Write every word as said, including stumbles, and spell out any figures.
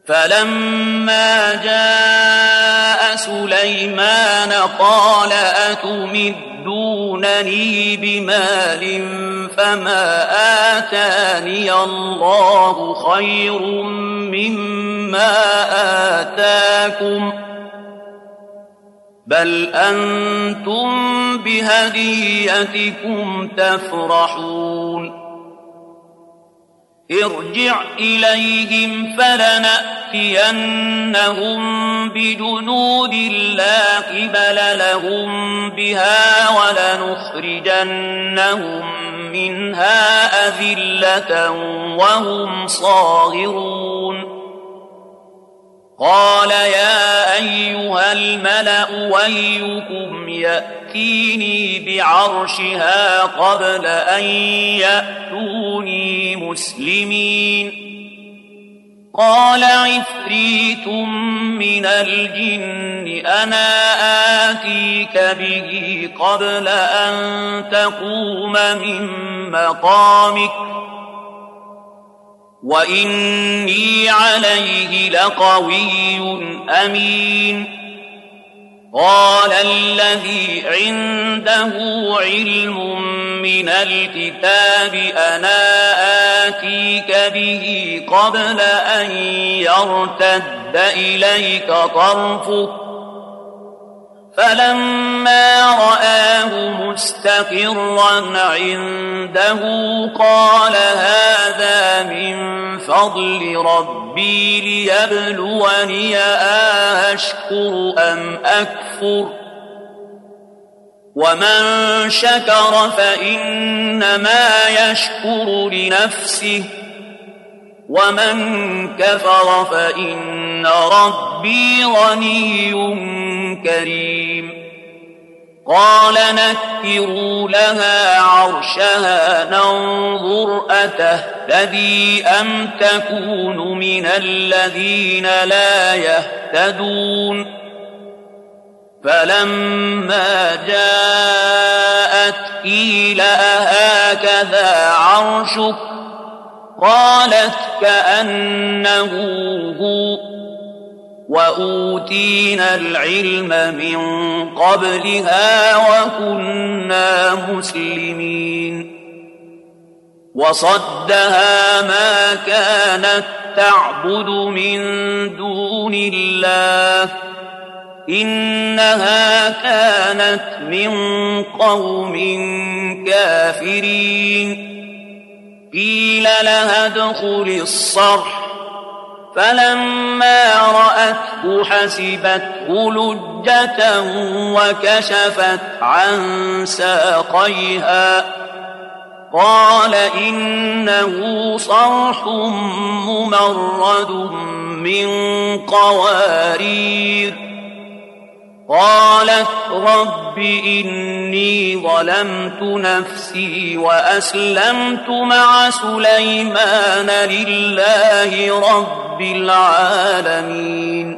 فلما جاء سليمان قال أتمدونني بمال فما آتاني الله خير مما آتاكم بل أنتم بهديتكم تفرحون ارجع إليهم فلنأتينهم بجنود لا قبل لهم بها ولنخرجنهم منها أذلة وهم صاغرون قال يا أيها الملأ أيكم يأتيني بعرشها قبل أن يأتوني مسلمين قال عفريت من الجن أنا آتيك به قبل أن تقوم من مقامك وإني عليه لقوي أمين قال الذي عنده علم من الكتاب أنا آتيك به قبل أن يرتد إليك طرفك فلما رآه مستقرا عنده قال هذا من فضل ربي ليبلوني أشكر أم أكفر ومن شكر فإنما يشكر لنفسه ومن كفر فإن ربي غني كريم قال نكروا لها عرشها ننظر أتهتدي أم تكون من الذين لا يهتدون فلما جاءت قيل أهكذا عرشك قالت كأنه هو وأوتينا العلم من قبلها وكنا مسلمين وصدها ما كانت تعبد من دون الله إنها كانت من قوم كافرين قيل لها ادخل الصرح فلما رأته حسبته لجة وكشفت عن ساقيها قال إنه صرح ممرد من قوارير قالت رب إني ظلمت نفسي وأسلمت مع سليمان لله رب العالمين